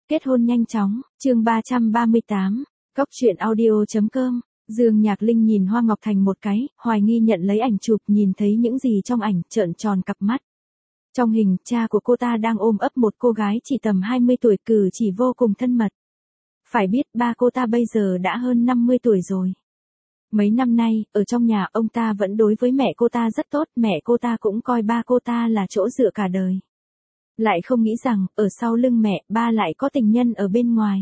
Kết hôn nhanh chóng, chương 338, Cóc truyện audio.com. Dương Nhạc Linh nhìn Hoa Ngọc Thành một cái, hoài nghi nhận lấy ảnh chụp, nhìn thấy những gì trong ảnh, trợn tròn cặp mắt. Trong hình, cha của cô ta đang ôm ấp một cô gái chỉ tầm 20 tuổi, cử chỉ vô cùng thân mật. Phải biết ba cô ta bây giờ đã hơn 50 tuổi rồi. Mấy năm nay, ở trong nhà ông ta vẫn đối với mẹ cô ta rất tốt, mẹ cô ta cũng coi ba cô ta là chỗ dựa cả đời. Lại không nghĩ rằng, ở sau lưng mẹ, ba lại có tình nhân ở bên ngoài.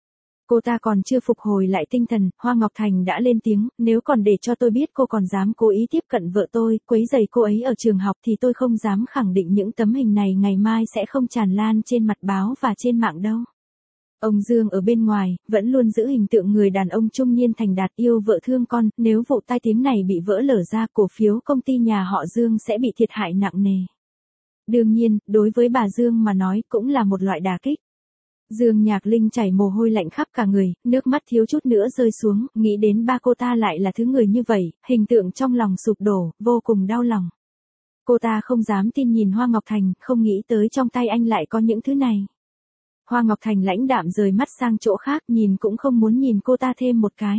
Cô ta còn chưa phục hồi lại tinh thần, Hoa Ngọc Thành đã lên tiếng, nếu còn để cho tôi biết cô còn dám cố ý tiếp cận vợ tôi, quấy rầy cô ấy ở trường học thì tôi không dám khẳng định những tấm hình này ngày mai sẽ không tràn lan trên mặt báo và trên mạng đâu. Ông Dương ở bên ngoài, vẫn luôn giữ hình tượng người đàn ông trung niên thành đạt, yêu vợ thương con, nếu vụ tai tiếng này bị vỡ lở ra, cổ phiếu công ty nhà họ Dương sẽ bị thiệt hại nặng nề. Đương nhiên, đối với bà Dương mà nói cũng là một loại đả kích. Dương Nhạc Linh chảy mồ hôi lạnh khắp cả người, nước mắt thiếu chút nữa rơi xuống, nghĩ đến ba cô ta lại là thứ người như vậy, hình tượng trong lòng sụp đổ, vô cùng đau lòng. Cô ta không dám tin nhìn Hoa Ngọc Thành, không nghĩ tới trong tay anh lại có những thứ này. Hoa Ngọc Thành lãnh đạm rời mắt sang chỗ khác, nhìn cũng không muốn nhìn cô ta thêm một cái.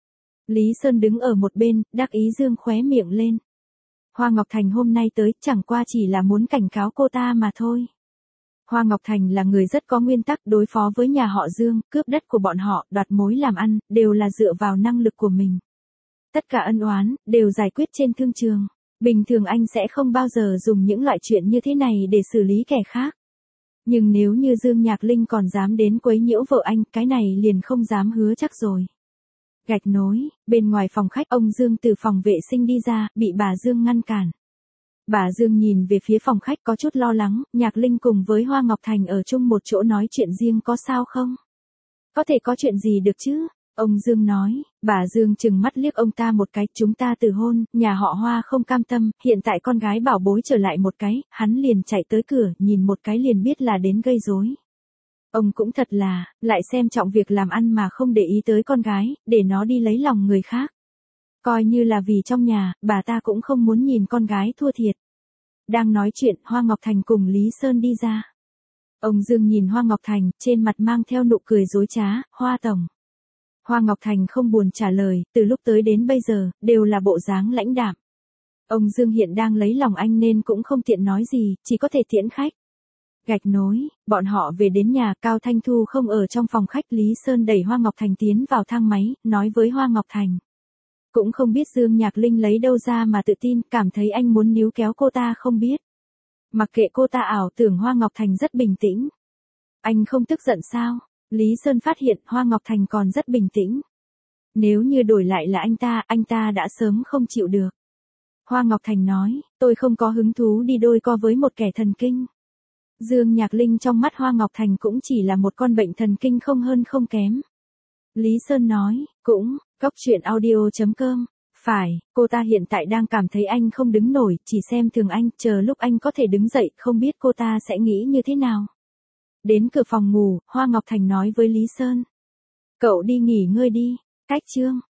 Lý Sơn đứng ở một bên, đắc ý dương khóe miệng lên. Hoa Ngọc Thành hôm nay tới, chẳng qua chỉ là muốn cảnh cáo cô ta mà thôi. Hoa Ngọc Thành là người rất có nguyên tắc, đối phó với nhà họ Dương, cướp đất của bọn họ, đoạt mối làm ăn, đều là dựa vào năng lực của mình. Tất cả ân oán, đều giải quyết trên thương trường. Bình thường anh sẽ không bao giờ dùng những loại chuyện như thế này để xử lý kẻ khác. Nhưng nếu như Dương Nhạc Linh còn dám đến quấy nhiễu vợ anh, cái này liền không dám hứa chắc rồi. Gạch nối, bên ngoài phòng khách, ông Dương từ phòng vệ sinh đi ra, bị bà Dương ngăn cản. Bà Dương nhìn về phía phòng khách có chút lo lắng, Nhạc Linh cùng với Hoa Ngọc Thành ở chung một chỗ nói chuyện riêng có sao không? Có thể có chuyện gì được chứ? Ông Dương nói, bà Dương chừng mắt liếc ông ta một cái, chúng ta từ hôn, nhà họ Hoa không cam tâm, hiện tại con gái bảo bối trở lại một cái, hắn liền chạy tới cửa, nhìn một cái liền biết là đến gây rối. Ông cũng thật là, lại xem trọng việc làm ăn mà không để ý tới con gái, để nó đi lấy lòng người khác. Coi như là vì trong nhà, bà ta cũng không muốn nhìn con gái thua thiệt. Đang nói chuyện, Hoa Ngọc Thành cùng Lý Sơn đi ra. Ông Dương nhìn Hoa Ngọc Thành, trên mặt mang theo nụ cười dối trá, Hoa tổng. Hoa Ngọc Thành không buồn trả lời, từ lúc tới đến bây giờ, đều là bộ dáng lãnh đạm. Ông Dương hiện đang lấy lòng anh nên cũng không tiện nói gì, chỉ có thể tiễn khách. Gạch nối, bọn họ về đến nhà, Cao Thanh Thu không ở trong phòng khách, Lý Sơn đẩy Hoa Ngọc Thành tiến vào thang máy, nói với Hoa Ngọc Thành. Cũng không biết Dương Nhạc Linh lấy đâu ra mà tự tin, cảm thấy anh muốn níu kéo cô ta không biết. Mặc kệ cô ta ảo tưởng Hoa Ngọc Thành rất bình tĩnh. Anh không tức giận sao? Lý Sơn phát hiện Hoa Ngọc Thành còn rất bình tĩnh. Nếu như đổi lại là anh ta đã sớm không chịu được. Hoa Ngọc Thành nói, tôi không có hứng thú đi đôi co với một kẻ thần kinh. Dương Nhạc Linh trong mắt Hoa Ngọc Thành cũng chỉ là một con bệnh thần kinh không hơn không kém. Lý Sơn nói, cũng, Cóc truyện audio.com. Phải, cô ta hiện tại đang cảm thấy anh không đứng nổi, chỉ xem thường anh, chờ lúc anh có thể đứng dậy, không biết cô ta sẽ nghĩ như thế nào. Đến cửa phòng ngủ, Hoa Ngọc Thành nói với Lý Sơn. Cậu đi nghỉ ngơi đi, cách chương.